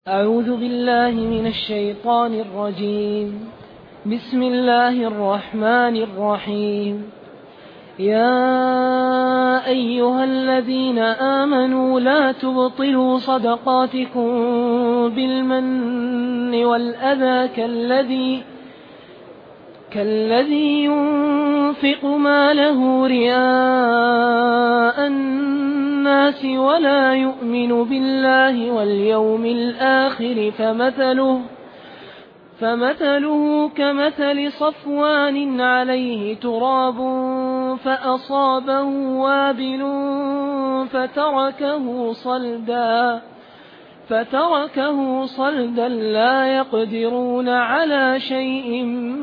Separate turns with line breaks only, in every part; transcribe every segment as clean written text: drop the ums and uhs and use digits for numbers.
أعوذ بالله من الشيطان الرجيم. بسم الله الرحمن الرحيم. يا أيها الذين آمنوا لا تبطلوا صدقاتكم بالمن والأذى كالذي ينفق ماله رئاء الناس ولا يؤمن بالله واليوم الآخر فمثله كمثل صفوان عليه تراب فأصابه وابل فتركه صلدا لا يقدرون على شيء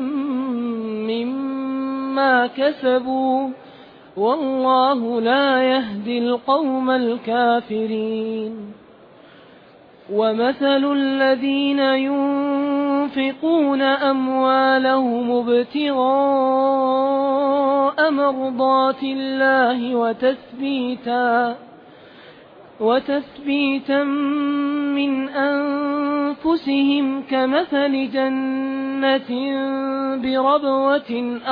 مما كسبوا والله لا يهدي القوم الكافرين. ومثل الذين ينفقون أموالهم ابتغاء مرضات الله وتثبيتا من أنفسهم كمثل جنة بربوة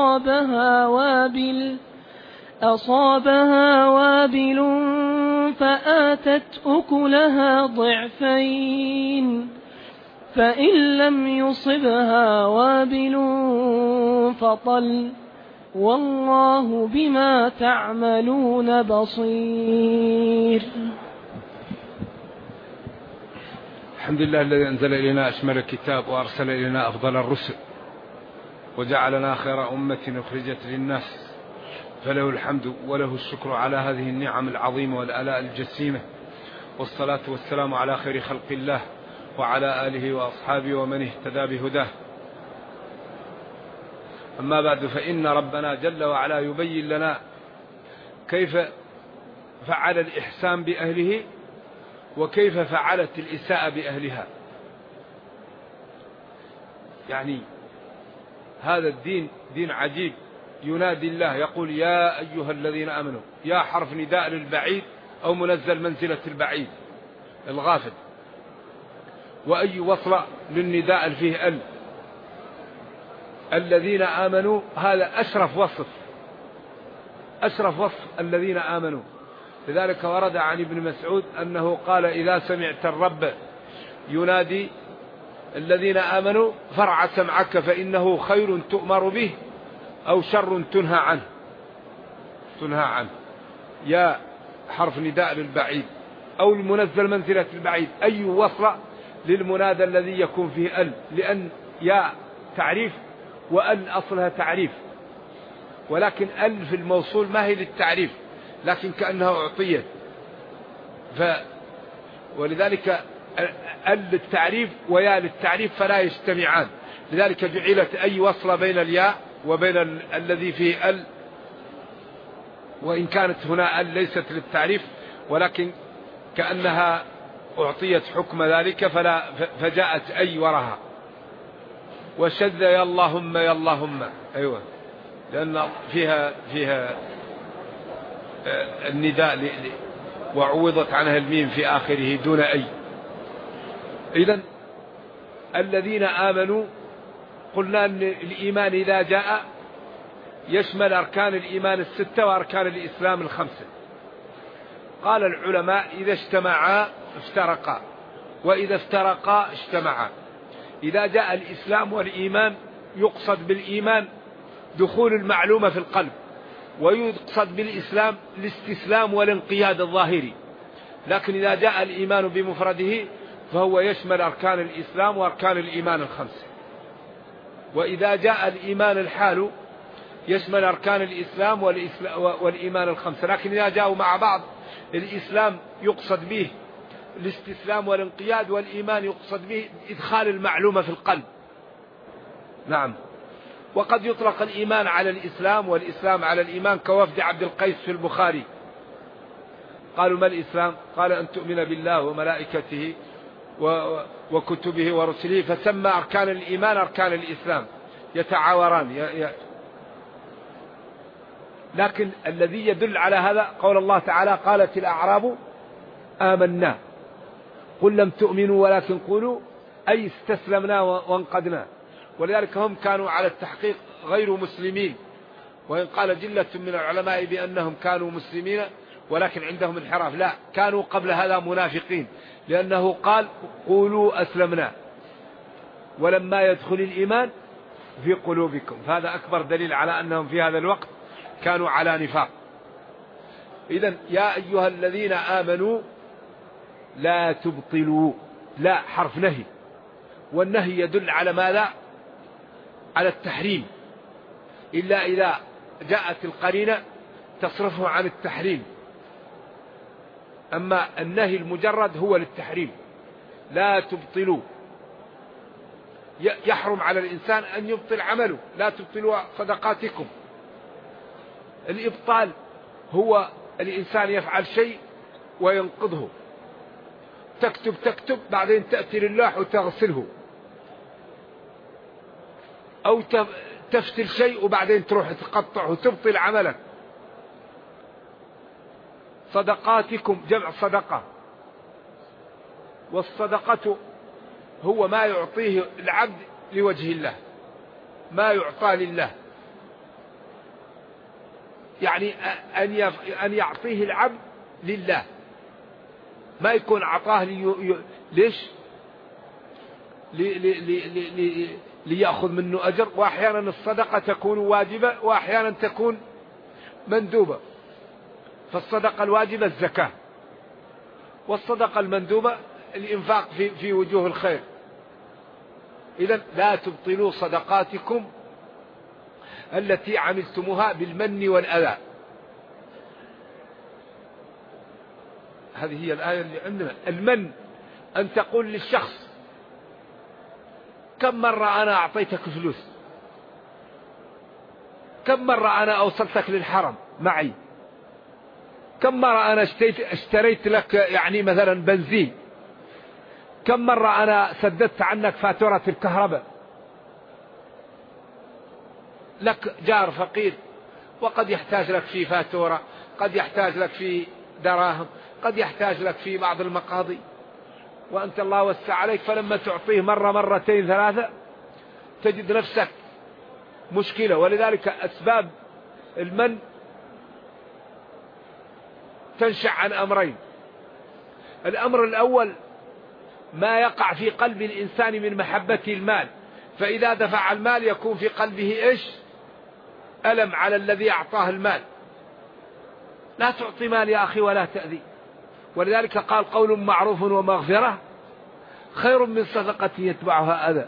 أصابها وابل فآتت أكلها ضعفين فإن لم يصبها وابل فطل والله بما تعملون بصير.
الحمد لله الذي أنزل إلينا أشمل الكتاب وأرسل إلينا أفضل الرسل وجعلنا خير أمة أخرجت للناس، فله الحمد وله الشكر على هذه النعم العظيمة والآلاء الجسيمة، والصلاة والسلام على خير خلق الله وعلى آله وأصحابه ومن اهتدى بهداه. أما بعد، فإن ربنا جل وعلا يبين لنا كيف فعل الإحسان بأهله وكيف فعلت الإساءة بأهلها. يعني هذا الدين دين عجيب، ينادي الله يقول يا أيها الذين آمنوا، يا حرف نداء للبعيد أو منزل منزلة البعيد الغافل، وأي وصل للنداء فيه الذين آمنوا، هذا أشرف وصف الذين آمنوا. لذلك ورد عن ابن مسعود أنه قال إذا سمعت الرب ينادي الذين آمنوا فرع سمعك فإنه خير تؤمر به أو شر تنهى عنه. يا حرف نداء للبعيد أو المنزل منزلة البعيد، أي وصل للمنادى الذي يكون فيه لأن يا تعريف وأن أصلها تعريف، ولكن في الموصول ما هي للتعريف لكن كأنها أعطيت، ولذلك للتعريف ويا للتعريف فلا يجتمعان، لذلك جعلت أي وصل بين الياء وبين الذي فيه وإن كانت هنا ليست للتعريف ولكن كأنها أعطيت حكم ذلك فجاءت أي وراها. وشذ يا اللهم أيوة، لأن فيها النداء وعوضت عنها الميم في آخره دون أي. إذن الذين آمنوا، قلنا أن الإيمان إذا جاء يشمل أركان الإيمان الستة وأركان الإسلام الخمسة. قال العلماء إذا اجتمعا افترقا وإذا افترقا اجتمعا. إذا جاء الإسلام والإيمان يقصد بالإيمان دخول المعلومة في القلب، ويقصد بالإسلام الاستسلام والانقياد الظاهري. لكن إذا جاء الإيمان بمفرده فهو يشمل أركان الإسلام وأركان الإيمان الخمسة. وإذا جاء الإيمان الحال يشمل أركان الإسلام والإيمان الخمسة. لكن إذا جاءوا مع بعض الإسلام يقصد به الاستسلام والانقياد، والإيمان يقصد به إدخال المعلومة في القلب. نعم. وقد يطلق الإيمان على الإسلام والإسلام على الإيمان، كوفد عبد القيس في البخاري قالوا ما الإسلام؟ قال أن تؤمن بالله وملائكته وكتبه ورسله، فسمى أركان الإيمان أركان الإسلام يتعاوران. لكن الذي يدل على هذا قول الله تعالى قالت الأعراب آمنا، قل لم تؤمنوا ولكن قولوا أي استسلمنا وانقدنا. ولذلك هم كانوا على التحقيق غير مسلمين، وإن قال جلة من العلماء بأنهم كانوا مسلمين ولكن عندهم انحراف، لا، كانوا قبل هذا منافقين، لأنه قال قولوا أسلمنا ولما يدخل الإيمان في قلوبكم، فهذا أكبر دليل على أنهم في هذا الوقت كانوا على نفاق. إذن يا أيها الذين آمنوا لا تبطلوا، لا حرف نهي، والنهي يدل على ماذا؟ على التحريم، إلا إذا جاءت القرينة تصرفه عن التحريم، أما النهي المجرد هو للتحريم. لا تبطلوا، يحرم على الإنسان أن يبطل عمله، لا تبطلوا صدقاتكم. الإبطال هو الإنسان يفعل شيء وينقضه، تكتب بعدين تأتي لله وتغسله، أو تفتل شيء وبعدين تروح تقطعه وتبطل عملك. صدقاتكم جمع صدقة، والصدقة هو ما يعطيه العبد لوجه الله، ما يعطى لله، يعني أن يعطيه العبد لله، ما يكون عطاه ليش؟ ليأخذ منه أجر. وأحيانا الصدقة تكون واجبة وأحيانا تكون مندوبة، فالصدقة الواجبة الزكاة، والصدقة المندوبة الإنفاق في وجوه الخير. إذن لا تبطلوا صدقاتكم التي عملتموها بالمن والأذى. هذه هي الآية اللي عندنا. المن أن تقول للشخص كم مرة أنا أعطيتك فلوس، كم مرة أنا أوصلتك للحرم معي، كم مرة أنا اشتريت لك يعني مثلا بنزين، كم مرة أنا سددت عنك فاتورة الكهرباء. لك جار فقير وقد يحتاج لك في فاتورة، قد يحتاج لك في دراهم، قد يحتاج لك في بعض المقاضي، وأنت الله وسع عليك، فلما تعطيه مرة مرتين ثلاثة تجد نفسك مشكلة. ولذلك أسباب المن تنشأ عن أمرين. الأمر الأول ما يقع في قلب الإنسان من محبة المال، فإذا دفع المال يكون في قلبه إيش؟ ألم على الذي أعطاه المال. لا تعطي مال يا أخي ولا تأذي. ولذلك قال قول معروف ومغفرة خير من صدقة يتبعها أذى.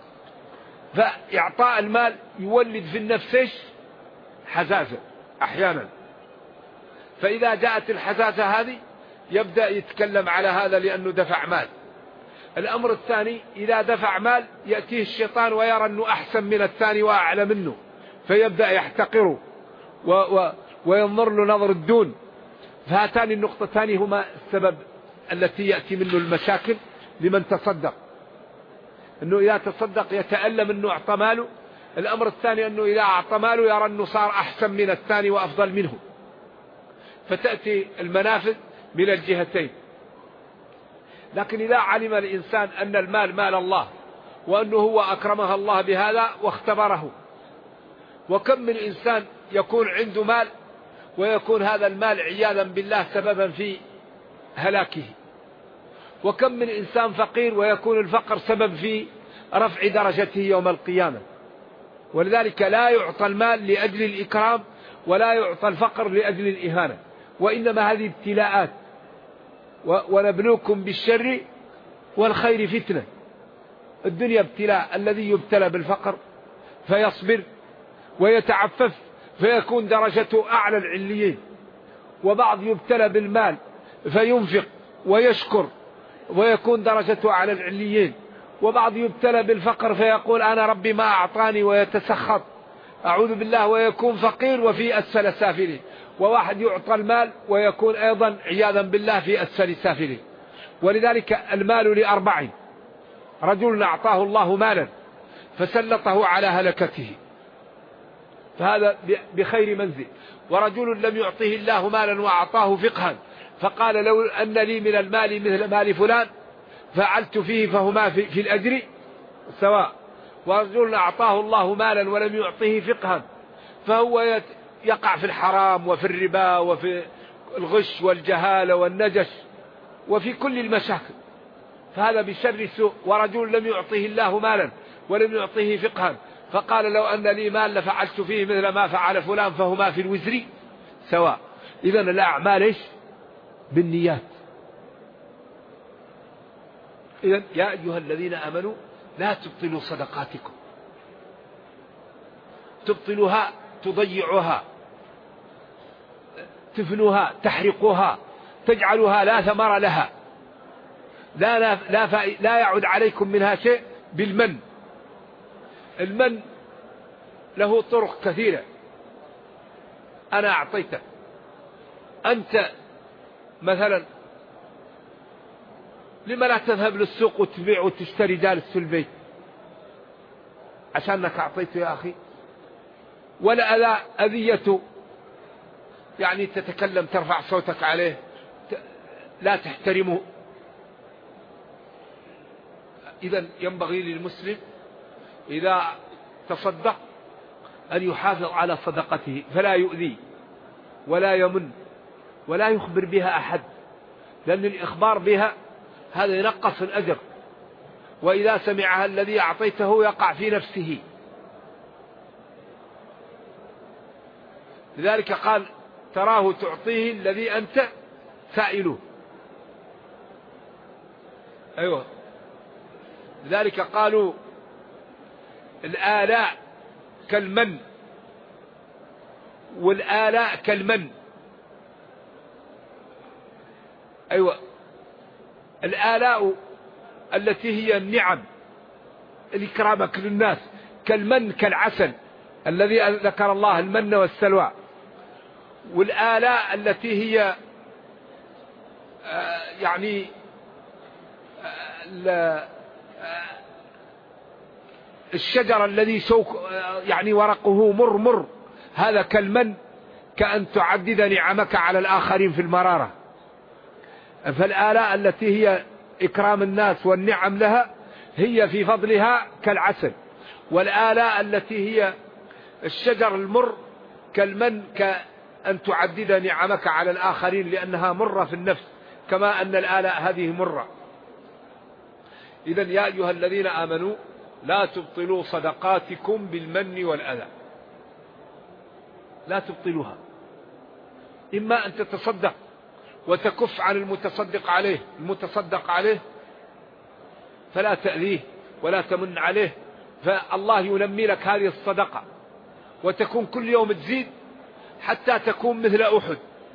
فإعطاء المال يولد في النفس إيش؟ حزازة أحيانا، فإذا جاءت الحزازة هذه يبدأ يتكلم على هذا لأنه دفع مال. الأمر الثاني إذا دفع مال يأتيه الشيطان ويرى أنه أحسن من الثاني وأعلى منه، فيبدأ يحتقره وينظر له نظر الدون. فهاتان النقطتان هما السبب التي يأتي منه المشاكل لمن تصدق، أنه إذا تصدق يتألم أنه أعطى ماله. الأمر الثاني أنه إذا أعطى ماله يرى أنه صار أحسن من الثاني وأفضل منه، فتأتي المنافذ من الجهتين. لكن إذا علم الإنسان أن المال مال الله وأنه هو أكرمه الله بهذا واختبره، وكم من إنسان يكون عنده مال ويكون هذا المال عياذا بالله سببا في هلاكه، وكم من إنسان فقير ويكون الفقر سبب في رفع درجته يوم القيامة. ولذلك لا يعطى المال لأجل الإكرام ولا يعطى الفقر لأجل الإهانة، وإنما هذه ابتلاءات. ونبلوكم بالشر والخير فتنة. الدنيا ابتلاء، الذي يبتلى بالفقر فيصبر ويتعفف فيكون درجته أعلى العليين، وبعض يبتلى بالمال فينفق ويشكر ويكون درجته أعلى العليين، وبعض يبتلى بالفقر فيقول أنا ربي ما أعطاني ويتسخط أعوذ بالله ويكون فقير وفي أسفل سافلين. وواحد يعطى المال ويكون أيضا عياذا بالله في أسفل سافلين. ولذلك المال لأربع: رجل أعطاه الله مالا فسلطه على هلكته فهذا بخير منزل، ورجل لم يعطه الله مالا وأعطاه فقها فقال لو أن لي من المال مثل مال فلان فعلت فيه فهما في الأجر سواء، ورجل أعطاه الله مالا ولم يعطه فقها فهو يقع في الحرام وفي الربا وفي الغش والجهالة والنجش وفي كل المشاكل، فهذا بشر سوء. ورجل لم يعطه الله مالا ولم يعطه فقها فقال لو أن لي مال لفعلت فيه مثل ما فعل فلان فهما في الوزر سواء. إذن الأعمال إيش؟ بالنيات. إذن يا أيها الذين آمنوا لا تبطلوا صدقاتكم، تبطلوها تضيعوها تفنوها تحرقوها تجعلوها لا ثمر لها، لا يعود عليكم منها شيء بالمن. المن له طرق كثيرة. أنا أعطيتك أنت مثلا، لما لا تذهب للسوق وتبيع وتشتري جالس في البيت؟ عشانك أعطيته يا أخي. ولا أذيته، يعني تتكلم ترفع صوتك عليه لا تحترمه. إذن ينبغي للمسلم إذا تصدق أن يحافظ على صدقته فلا يؤذي ولا يمن ولا يخبر بها أحد، لأن الإخبار بها هذا ينقص الأجر، وإذا سمعها الذي أعطيته يقع في نفسه. لذلك قال تراه تعطيه الذي أنت سائله. أيوة، لذلك قالوا الآلاء كالمن والآلاء كالمن. أيوة، الآلاء التي هي النعم الإكرامك للناس كالمن كالعسل الذي ذكر الله المن والسلوى. والآلاء التي هي يعني الشجر الذي يعني ورقه مر هذا كالمن، كأن تعدد نعمك على الآخرين في المرارة. فالآلاء التي هي إكرام الناس والنعم لها هي في فضلها كالعسل، والآلاء التي هي الشجر المر كالمن، كأن تعدد نعمك على الآخرين لأنها مرة في النفس كما أن الآلاء هذه مرة. إذن يا أيها الذين آمنوا لا تبطلوا صدقاتكم بالمن والأذى، لا تبطلوها. إما أن تتصدق وتكف عن المتصدق عليه فلا تأذيه ولا تمن عليه، فالله ينمي لك هذه الصدقة وتكون كل يوم تزيد حتى تكون مثل أحد.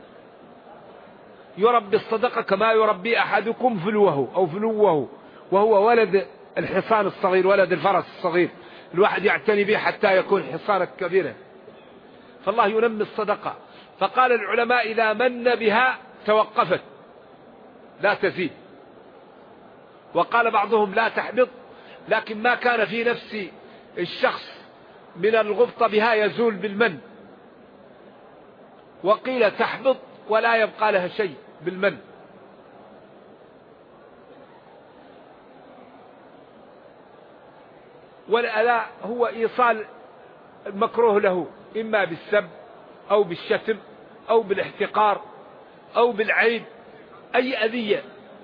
يربي الصدقة كما يربي أحدكم فلوه وهو ولد الحصان الصغير، ولد الفرس الصغير، الواحد يعتني به حتى يكون حصانك كبيرا. فالله ينمي الصدقة. فقال العلماء إذا من بها توقفت لا تزيد، وقال بعضهم لا تحبط، لكن ما كان في نفس الشخص من الغبطة بها يزول بالمن. وقيل تحبط ولا يبقى لها شيء بالمن. والأذى هو إيصال المكروه له، إما بالسب أو بالشتم أو بالاحتقار أو بالعيب، أي أذية.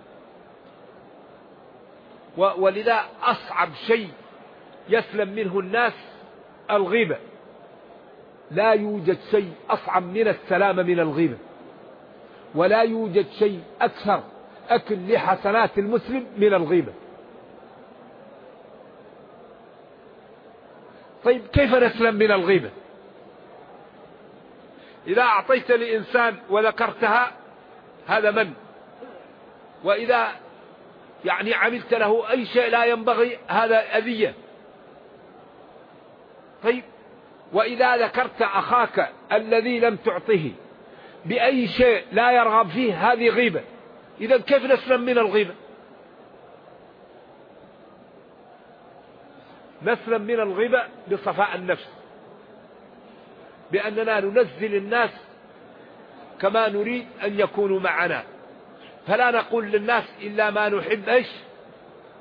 ولذا أصعب شيء يسلم منه الناس الغيبة. لا يوجد شيء أصعب من السلامة من الغيبة، ولا يوجد شيء أكثر أكل لحسنات المسلم من الغيبة. طيب كيف نسلم من الغيبة؟ إذا أعطيت لإنسان وذكرتها هذا من، وإذا يعني عملت له أي شيء لا ينبغي هذا أذية. طيب وإذا ذكرت أخاك الذي لم تعطه بأي شيء لا يرغب فيه هذه غيبة. إذا كيف نسلم من الغيبة؟ نسلم من الغيبة بصفاء النفس، بأننا ننزل الناس كما نريد أن يكونوا معنا، فلا نقول للناس إلا ما نحب إيش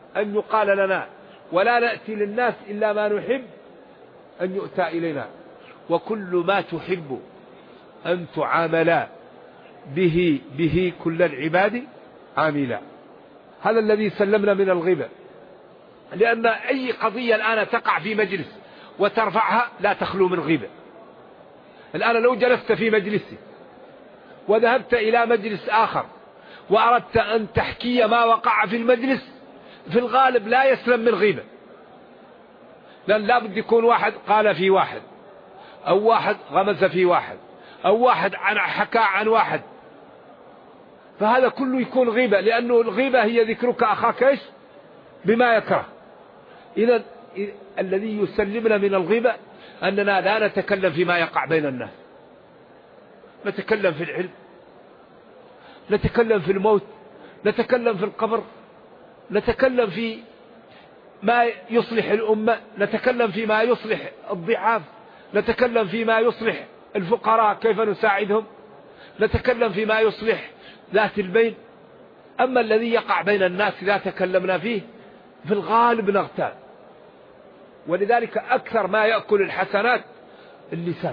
أن يقال لنا، ولا نأتي للناس إلا ما نحب أن يؤتى إلينا. وكل ما تحب أن تعاملا به كل العباد عاملا. هذا الذي سلمنا من الغيبة، لأن أي قضية الآن تقع في مجلس وترفعها لا تخلو من غيبة. الآن لو جلست في مجلسي وذهبت إلى مجلس آخر وأردت أن تحكي ما وقع في المجلس، في الغالب لا يسلم من غيبة، لأن لا بد يكون واحد قال في واحد، أو واحد غمز في واحد، أو واحد حكى عن واحد، فهذا كله يكون غيبة، لأنه الغيبة هي ذكرك أخاك إيش بما يكره. إذا الذي يسلمنا من الغيبة أننا لا نتكلم فيما يقع بين الناس، نتكلم في العلم، نتكلم في الموت، نتكلم في القبر، نتكلم في ما يصلح الأمة، نتكلم فيما يصلح الضعاف، نتكلم فيما يصلح الفقراء كيف نساعدهم، نتكلم فيما يصلح ذات البين. أما الذي يقع بين الناس إذا تكلمنا فيه في الغالب نغتال. ولذلك أكثر ما يأكل الحسنات اللسان.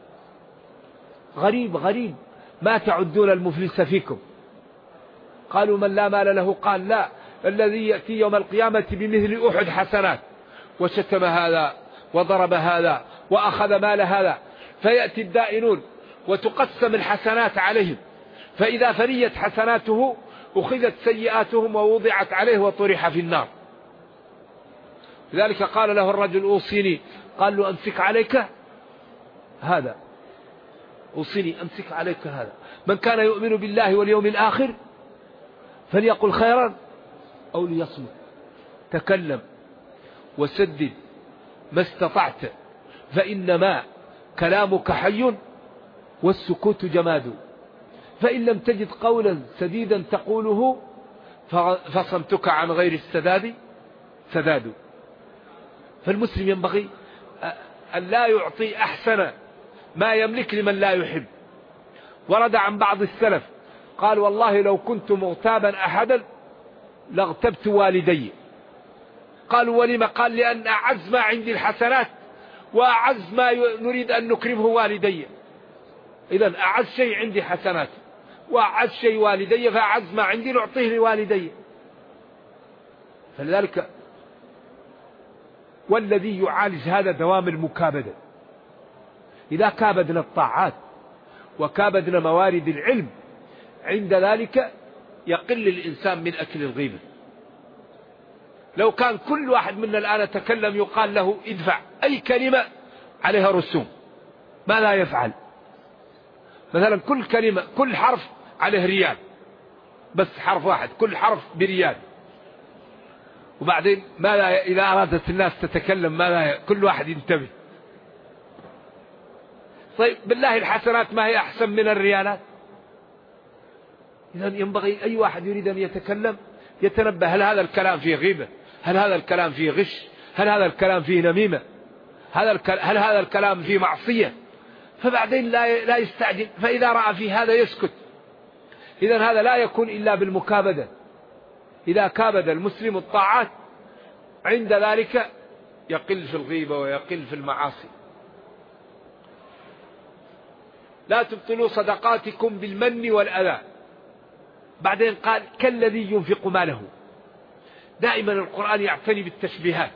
غريب ما تعدون المفلس فيكم. قالوا من لا مال له، قال لا، الذي يأتي يوم القيامة بمثل أحد حسنات، وشتم هذا وضرب هذا وأخذ مال هذا. فيأتي الدائنون وتقسم الحسنات عليهم، فإذا فريت حسناته أخذت سيئاتهم ووضعت عليه وطرح في النار. لذلك قال له الرجل أوصيني، قال له أمسك عليك هذا، أوصيني أمسك عليك هذا، من كان يؤمن بالله واليوم الآخر فليقل خيرا أو ليصمت. تكلم وسدد ما استطعت، فإنما كلامك حي والسكوت جماد، فإن لم تجد قولا سديدا تقوله فصمتك عن غير السداد سداد. فالمسلم ينبغي أن لا يعطي أحسن ما يملك لمن لا يحب. ورد عن بعض السلف قال والله لو كنت مغتابا أحدا لاغتبت والدي. قالوا ولما؟ قال لأن أعز ما عندي الحسنات، وأعز ما نريد أن نكرمه والدي. إذن أعز شيء عندي حسنات، وأعز شيء والدي، فأعز ما عندي نعطيه لوالدي. فلذلك والذي يعالج هذا دوام المكابدة. إذا كابدنا الطاعات وكابدنا موارد العلم، عند ذلك يقل الإنسان من أكل الغيبة. لو كان كل واحد منا الآن تكلم يقال له ادفع أي كلمة عليها رسوم، ما لا يفعل؟ مثلا كل كلمة كل حرف عليه ريال، بس حرف واحد كل حرف بريال. وبعدين ماذا إذا أرادت الناس تتكلم؟ ماذا كل واحد ينتبه؟ طيب بالله الحسنات ما هي أحسن من الريالات؟ إذن ينبغي أي واحد يريد أن يتكلم يتنبه، هل هذا الكلام فيه غيبة؟ هل هذا الكلام فيه غش؟ هل هذا الكلام فيه نميمة؟ هل هذا الكلام فيه معصية؟ فبعدين لا يستعجل، فإذا رأى في هذا يسكت. إذن هذا لا يكون إلا بالمكابدة. إذا كابد المسلم الطاعات عند ذلك يقل في الغيبة ويقل في المعاصي. لا تبطلوا صدقاتكم بالمن والأذى. بعدين قال كالذي ينفق ماله. دائما القرآن يعتني بالتشبيهات،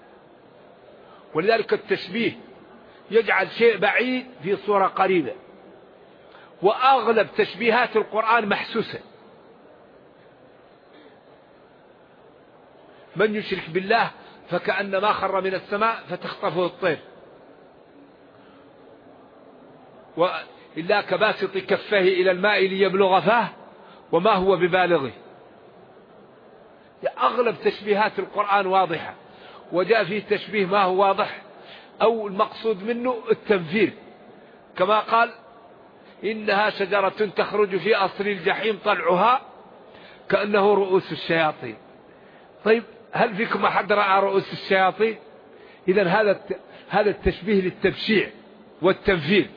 ولذلك التشبيه يجعل شيء بعيد في صورة قريبة. وأغلب تشبيهات القرآن محسوسة. من يشرك بالله فكأنما خر من السماء فتخطفه الطير، إلا كباسط كفه إلى الماء ليبلغ فاه وما هو ببالغه. أغلب تشبيهات القرآن واضحة، وجاء فيه تشبيه ما هو واضح أو المقصود منه التنفير، كما قال إنها شجرة تخرج في أصل الجحيم طلعها كأنه رؤوس الشياطين. طيب هل فيكم أحد رأى رؤوس الشياطين؟ إذن هذا التشبيه للتبشيع والتنفير،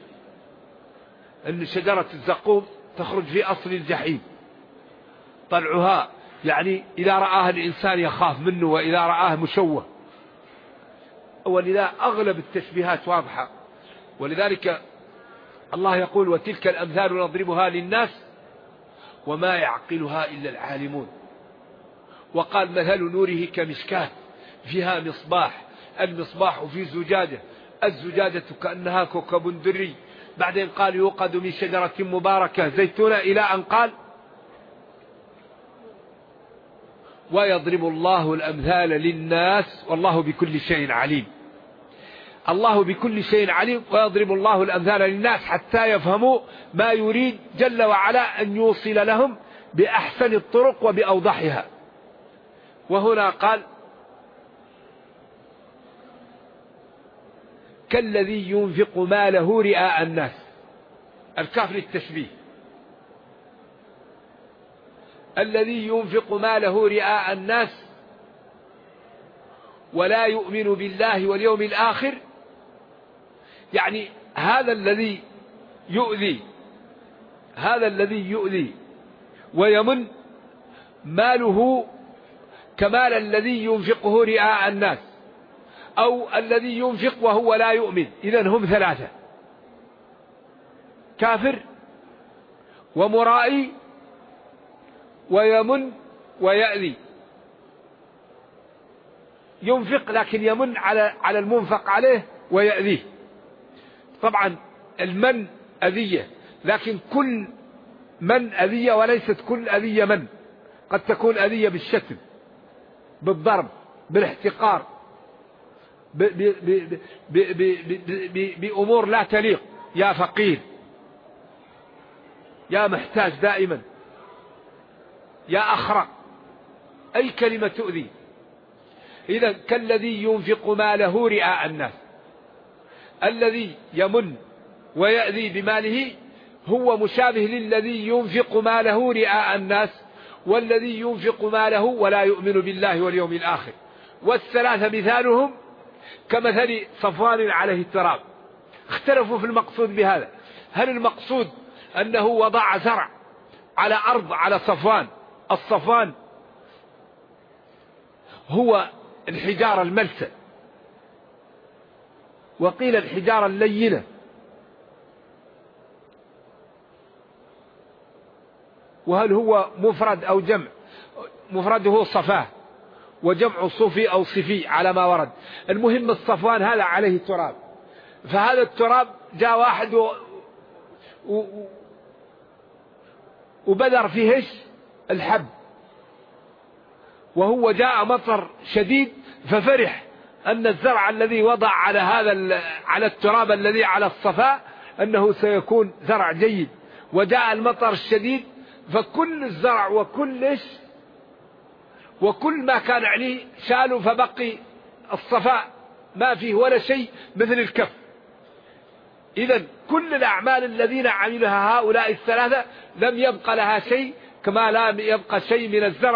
أن شجرة الزقوم تخرج في أصل الجحيم طلعها يعني إذا رآه الإنسان يخاف منه، وإذا رآه مشوه، ولذا أغلب التشبيهات واضحة. ولذلك الله يقول: وتلك الأمثال نضربها للناس وما يعقلها إلا العالمون. وقال: مثل نوره كمشكاة فيها مصباح، المصباح في زجاجة، الزجاجة كأنها كوكب دري. بعدين قال: يوقد من شجرة مباركة زيتونة، إلى أن قال: ويضرب الله الأمثال للناس والله بكل شيء عليم. الله بكل شيء عليم، ويضرب الله الأمثال للناس حتى يفهموا ما يريد جل وعلا أن يوصل لهم بأحسن الطرق وبأوضحها. وهنا قال: كالذي ينفق ماله رئاء الناس، الكاف للتشبيه. الذي ينفق ماله رئاء الناس ولا يؤمن بالله واليوم الآخر، يعني هذا الذي يؤذي ويمن ماله كمال الذي ينفقه رئاء الناس، أو الذي ينفق وهو لا يؤمن. إذن هم ثلاثة: كافر ومرائي ويمن ويأذي. ينفق لكن يمن على المنفق عليه ويأذيه. طبعا المن أذية، لكن كل من أذية وليست كل أذية من. قد تكون أذية بالشتم، بالضرب، بالاحتقار، بأمور لا تليق: يا فقير، يا محتاج دائما، يا أخرق، أي كلمة تؤذي. إذا كالذي ينفق ماله رئاء الناس، الذي يمن ويأذي بماله هو مشابه للذي ينفق ماله رئاء الناس، والذي ينفق ماله ولا يؤمن بالله واليوم الآخر. والثلاثة مثالهم كمثل صفوان عليه التراب. اختلفوا في المقصود بهذا. هل المقصود أنه وضع زرع على أرض على صفوان؟ الصفوان هو الحجارة الملسة، وقيل الحجارة اللينة. وهل هو مفرد أو جمع؟ مفرده صفاه، وجمع صفي أو صفي على ما ورد. المهم الصفوان هذا عليه تراب، فهذا التراب جاء واحد وبذر فيه الحب، وهو جاء مطر شديد ففرح أن الزرع الذي وضع على التراب الذي على الصفاء أنه سيكون زرع جيد. وجاء المطر الشديد فكل الزرع وكل ما كان عليه شالوا، فبقي الصفاء ما فيه ولا شيء مثل الكف. إذن كل الأعمال الذين عملها هؤلاء الثلاثة لم يبقى لها شيء، كما لا يبقى شيء من الزرع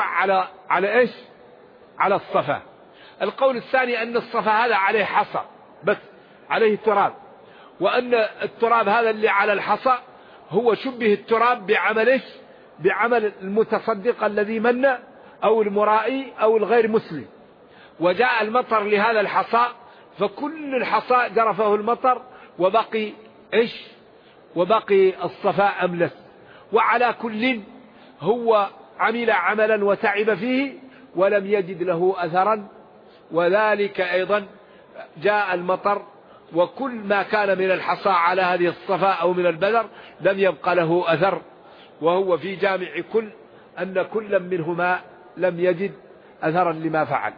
على الصفا. القول الثاني أن الصفا هذا عليه حصى بس، عليه تراب، وأن التراب هذا اللي على الحصى هو شبه التراب بعمل المتصدق الذي من أو المرائي أو الغير مسلم. وجاء المطر لهذا الحصى، فكل الحصى جرفه المطر وبقي الصفاء أملس. وعلى كل هو عمل عملا وتعب فيه ولم يجد له أثرا. وذلك أيضا جاء المطر، وكل ما كان من الحصى على هذه الصفاء أو من البذر لم يبقى له أثر. وهو في جامع كل أن كل منهما لم يجد أثرا لما فعل.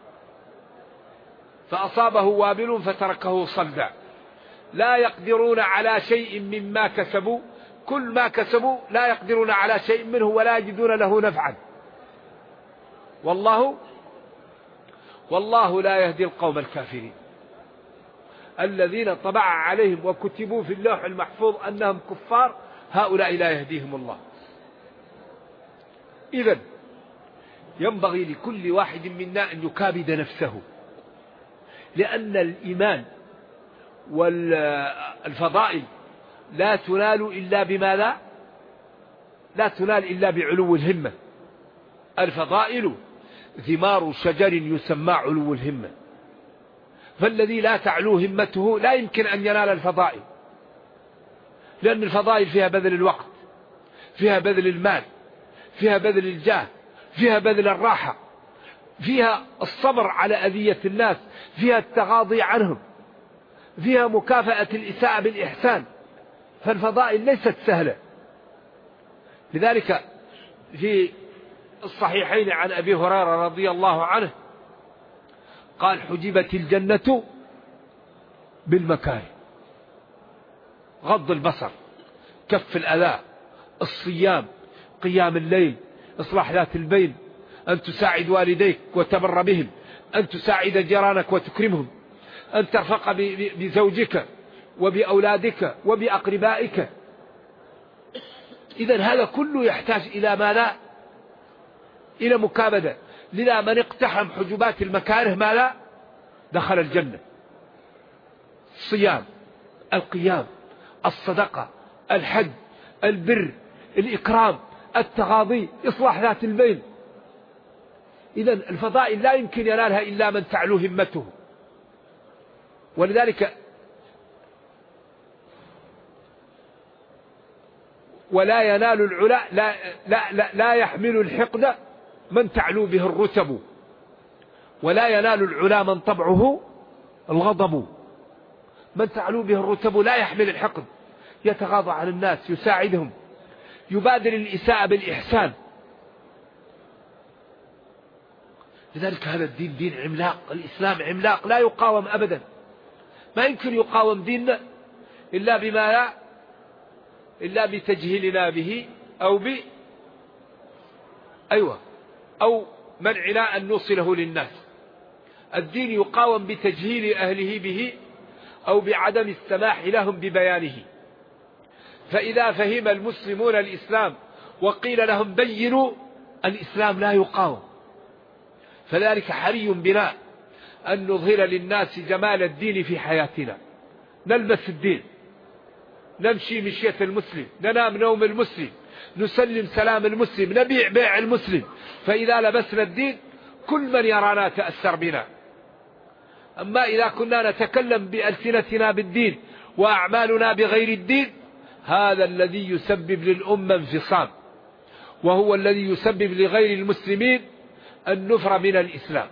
فأصابه وابل فتركه صلدا. لا يقدرون على شيء مما كسبوا، كل ما كسبوا لا يقدرون على شيء منه ولا يجدون له نفعا. والله لا يهدي القوم الكافرين الذين طبع عليهم وكتبوا في اللوح المحفوظ أنهم كفار، هؤلاء لا يهديهم الله. إذن ينبغي لكل واحد منا أن يكابد نفسه، لأن الإيمان والفضائل لا تنال إلا بماذا؟ لا تنال إلا بعلو الهمة. الفضائل ثمار شجر يسمى علو الهمة، فالذي لا تعلو همته لا يمكن أن ينال الفضائل، لأن الفضائل فيها بذل الوقت، فيها بذل المال، فيها بذل الجاه، فيها بذل الراحة، فيها الصبر على أذية الناس، فيها التغاضي عنهم، فيها مكافأة الإساءة بالإحسان. فالفضائل ليست سهلة. لذلك في الصحيحين عن أبي هريرة رضي الله عنه قال: حجبت الجنة بالمكاره، غض البصر، كف الأذى، الصيام، قيام الليل، إصلاح ذات البين، أن تساعد والديك وتبر بهم، أن تساعد جيرانك وتكرمهم، أن ترفق بزوجك وبأولادك وبأقربائك. إذن هذا كله يحتاج إلى ماذا؟ إلى مكابدة. لذا من اقتحم حجبات المكاره ماذا؟ دخل الجنة. الصيام، القيام، الصدقة، الحج، البر، الإكرام، التغاضي، إصلاح ذات البين. إذن الفضائل لا يمكن ينالها إلا من تعلو همته. ولذلك ولا ينال العلا لا يحمل الحقد من تعلو به الرتب، ولا ينال العلا من طبعه الغضب. من تعلو به الرتب لا يحمل الحقد، يتغاضى عن الناس، يساعدهم، يبادر الإساءة بالإحسان. لذلك هذا الدين دين عملاق، الإسلام عملاق لا يقاوم أبدا. ما يمكن يقاوم ديننا إلا بما لا إلا بتجهيلنا به أو منعنا أن نوصله للناس. الدين يقاوم بتجهيل أهله به أو بعدم السماح لهم ببيانه. فإذا فهم المسلمون الإسلام وقيل لهم بينوا، الإسلام لا يقاوم. فذلك حري بنا أن نظهر للناس جمال الدين في حياتنا، نلبس الدين، نمشي مشية المسلم، ننام نوم المسلم، نسلم سلام المسلم، نبيع بيع المسلم. فإذا لبسنا الدين كل من يرانا تأثر بنا. أما إذا كنا نتكلم بألسنتنا بالدين وأعمالنا بغير الدين، هذا الذي يسبب للأمة انفصام، وهو الذي يسبب لغير المسلمين النفر من الإسلام.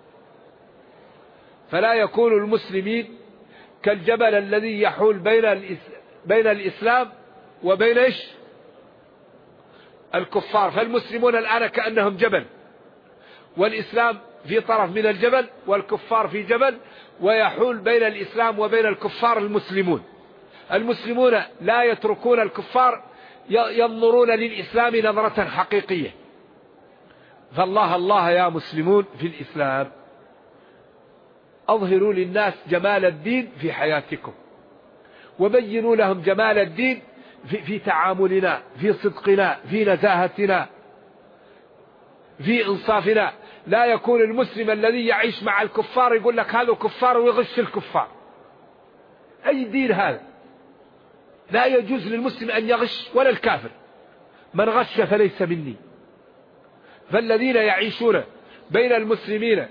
فلا يكون المسلمين كالجبل الذي يحول بين الإسلام وبين الكفار. فالمسلمون الآن كأنهم جبل، والإسلام في طرف من الجبل والكفار في جبل، ويحول بين الإسلام وبين الكفار المسلمون لا يتركون الكفار، ينظرون للإسلام نظرة حقيقية. فالله الله يا مسلمون في الإسلام، أظهروا للناس جمال الدين في حياتكم، وبينوا لهم جمال الدين في تعاملنا، في صدقنا، في نزاهتنا، في إنصافنا. لا يكون المسلم الذي يعيش مع الكفار يقول لك هذا كفار ويغش الكفار. أي دين هذا؟ لا يجوز للمسلم أن يغش ولا الكافر. من غش فليس مني. فالذين يعيشون بين المسلمين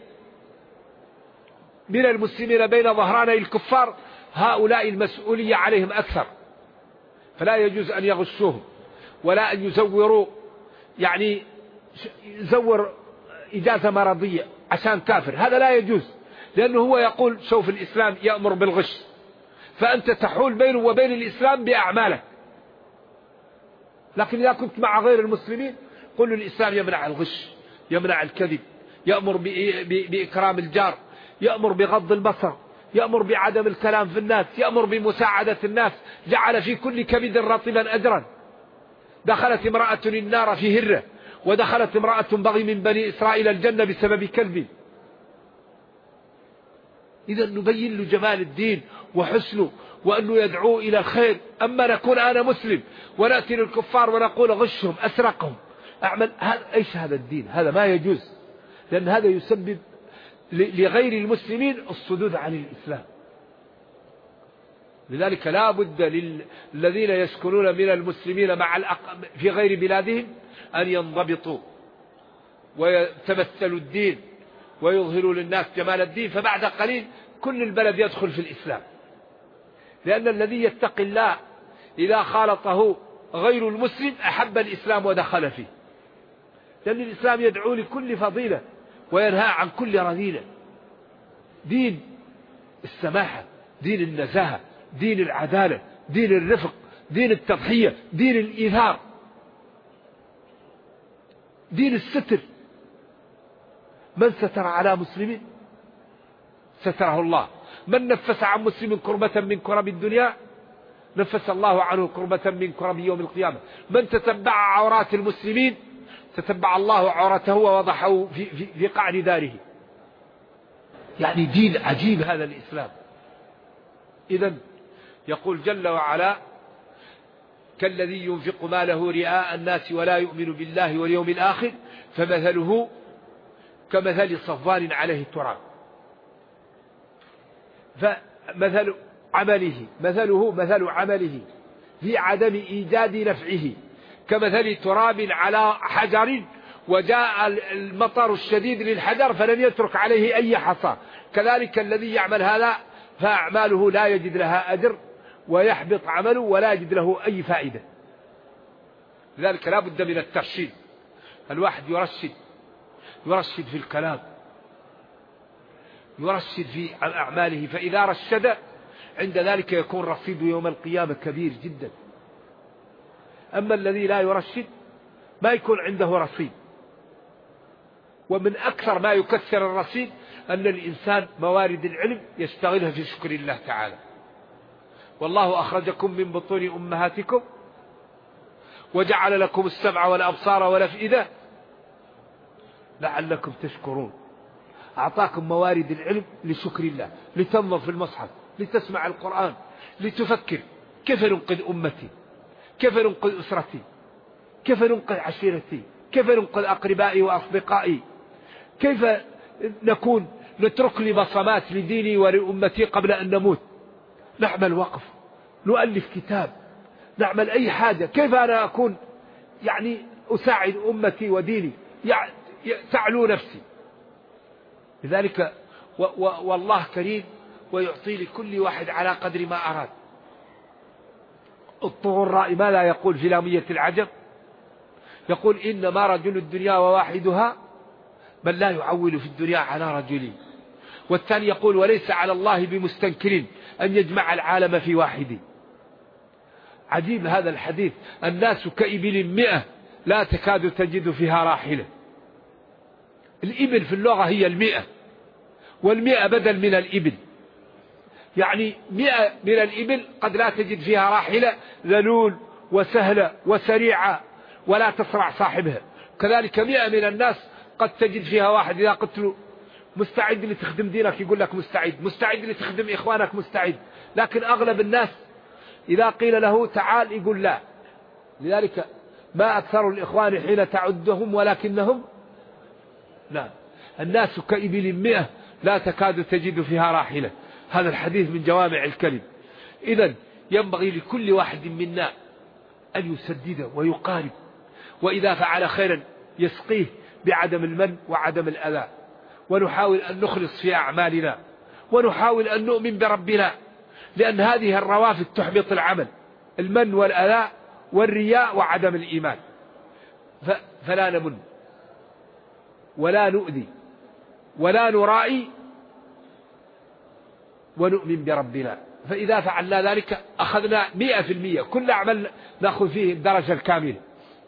بين ظهراني الكفار، هؤلاء المسؤولية عليهم أكثر. فلا يجوز أن يغشوهم ولا أن يزوروا، يعني يزور إجازة مرضية عشان كافر، هذا لا يجوز، لأنه هو يقول شوف الإسلام يأمر بالغش، فأنت تحول بينه وبين الإسلام بأعمالك. لكن إذا كنت مع غير المسلمين قل الإسلام يمنع الغش، يمنع الكذب، يأمر بإكرام الجار، يأمر بغض البصر، يأمر بعدم الكلام في الناس، يأمر بمساعدة الناس، جعل في كل كبد رطبا أجرا. دخلت امرأة النار في هرة، ودخلت امرأة بغي من بني إسرائيل الجنة بسبب كلب. إذا نبين له جمال الدين وحسنه، وأنه يدعو إلى الخير. أما نكون أنا مسلم ونأتي للكفار ونقول غشهم، أسرقهم، أعمل، إيش هذا الدين؟ هذا ما يجوز، لأن هذا يسبب لغير المسلمين الصدود عن الإسلام. لذلك لا بد للذين يسكنون من المسلمين في غير بلادهم أن ينضبطوا ويتمثل الدين ويظهر للناس جمال الدين، فبعد قليل كل البلد يدخل في الإسلام. لأن الذي يتقي الله إذا خالطه غير المسلم أحب الإسلام ودخل فيه، لأن الإسلام يدعو لكل فضيلة وينهى عن كل رذيلة. دين السماحة، دين النزاهة، دين العدالة، دين الرفق، دين التضحية، دين الإيثار، دين الستر. من ستر على مسلم ستره الله، من نفس عن مسلم كربة من كرب الدنيا نفس الله عنه كربة من كرب يوم القيامة. من تتبع عورات المسلمين تتبع الله عورته ووضحه في قعر داره. يعني دين عجيب هذا الإسلام. إذن يقول جل وعلا: كالذي ينفق ماله رئاء الناس ولا يؤمن بالله واليوم الآخر فمثله كمثل صفوان عليه تراب. فمثل عمله مثل عمله في عدم إيجاد نفعه كمثل تراب على حجر، وجاء المطر الشديد للحجر فلم يترك عليه أي حصى. كذلك الذي يعمل هذا فأعماله لا يجد لها أجر ويحبط عمله ولا يجد له أي فائدة. لذلك لا بد من الترشيد. الواحد يرشد في الكلام، يرشد في أعماله، فإذا رشد عند ذلك يكون رصيد يوم القيامة كبير جدا. أما الذي لا يرشد ما يكون عنده رصيد. ومن أكثر ما يكثر الرصيد أن الإنسان موارد العلم يشتغلها في شكر الله تعالى. والله أخرجكم من بطون أمهاتكم وجعل لكم السمع والأبصار والأفئدة لعلكم تشكرون. أعطاكم موارد العلم لشكر الله، لتنظر في المصحف، لتسمع القرآن، لتفكر كيف ننقذ أمتي، كيف ننقذ أسرتي، كيف ننقذ عشيرتي، كيف ننقذ أقربائي وأصدقائي، كيف نترك لي بصمات لديني ولأمتي قبل أن نموت. نعمل وقف، نؤلف كتاب، نعمل أي حاجة. كيف أنا أكون أساعد أمتي وديني، تعلو نفسي. لذلك والله كريم ويعطي لكل واحد على قدر ما أراد. الطغراء ما لا يقول في لامية العجب؟ يقول: إنما رجل الدنيا وواحدها من لا يعول في الدنيا على رجل. والثاني يقول: وليس على الله بمستنكر أن يجمع العالم في واحد. عجيب هذا الحديث. الناس كإبل 100 لا تكاد تجد فيها راحلة. الإبل في اللغة هي 100، وال100 بدل من الإبل. 100 من الإبل قد لا تجد فيها راحلة، ذلول وسهلة وسريعة ولا تسرع صاحبها. كذلك 100 من الناس قد تجد فيها واحد إذا قلت له مستعد لتخدم دينك يقول لك مستعد لتخدم إخوانك مستعد. لكن أغلب الناس إذا قيل له تعال يقول لا. لذلك ما أكثر الإخوان حين تعدهم ولكنهم لا. الناس كإبل 100 لا تكاد تجد فيها راحلة. هذا الحديث من جوامع الكلم. إذن ينبغي لكل واحد منا أن يسدد ويقارب، وإذا فعل خيرا يسقيه بعدم المن وعدم الأذى، ونحاول أن نخلص في أعمالنا، ونحاول أن نؤمن بربنا، لأن هذه الروافد تحبط العمل: المن والأذى والرياء وعدم الإيمان. فلا نمن ولا نؤذي ولا نرائي ونؤمن بربنا. فإذا فعلنا ذلك أخذنا 100%، كل عمل نأخذ فيه الدرجة الكاملة.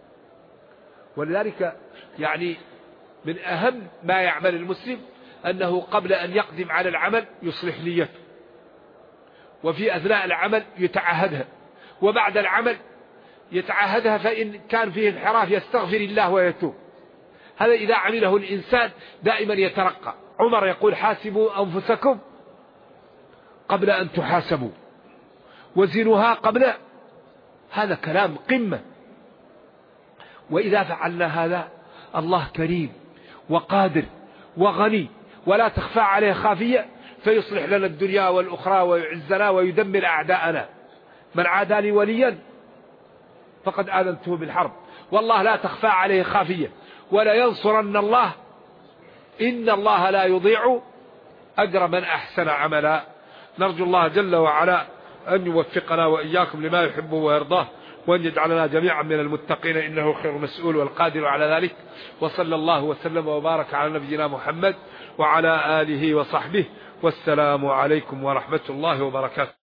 ولذلك من أهم ما يعمل المسلم أنه قبل أن يقدم على العمل يصلح نيته، وفي أثناء العمل يتعهدها، وبعد العمل يتعهدها، فإن كان فيه انحراف يستغفر الله ويتوب. هذا إذا عمله الإنسان دائما يترقى. عمر يقول: حاسبوا أنفسكم قبل أن تحاسبوا وزنوها قبل. هذا كلام قمة. وإذا فعلنا هذا الله كريم وقادر وغني ولا تخفى عليه خافية، فيصلح لنا الدنيا والأخرى ويعزنا ويدمر أعداءنا. من عادى لي وليا فقد آذنته بالحرب. والله لا تخفى عليه خافية، ولا ينصرن الله، إن الله لا يضيع أجر من أحسن عملا. نرجو الله جل وعلا أن يوفقنا وإياكم لما يحبه ويرضاه، وأن يجعلنا جميعا من المتقين، إنه خير مسؤول والقادر على ذلك. وصلى الله وسلم وبارك على نبينا محمد وعلى آله وصحبه، والسلام عليكم ورحمة الله وبركاته.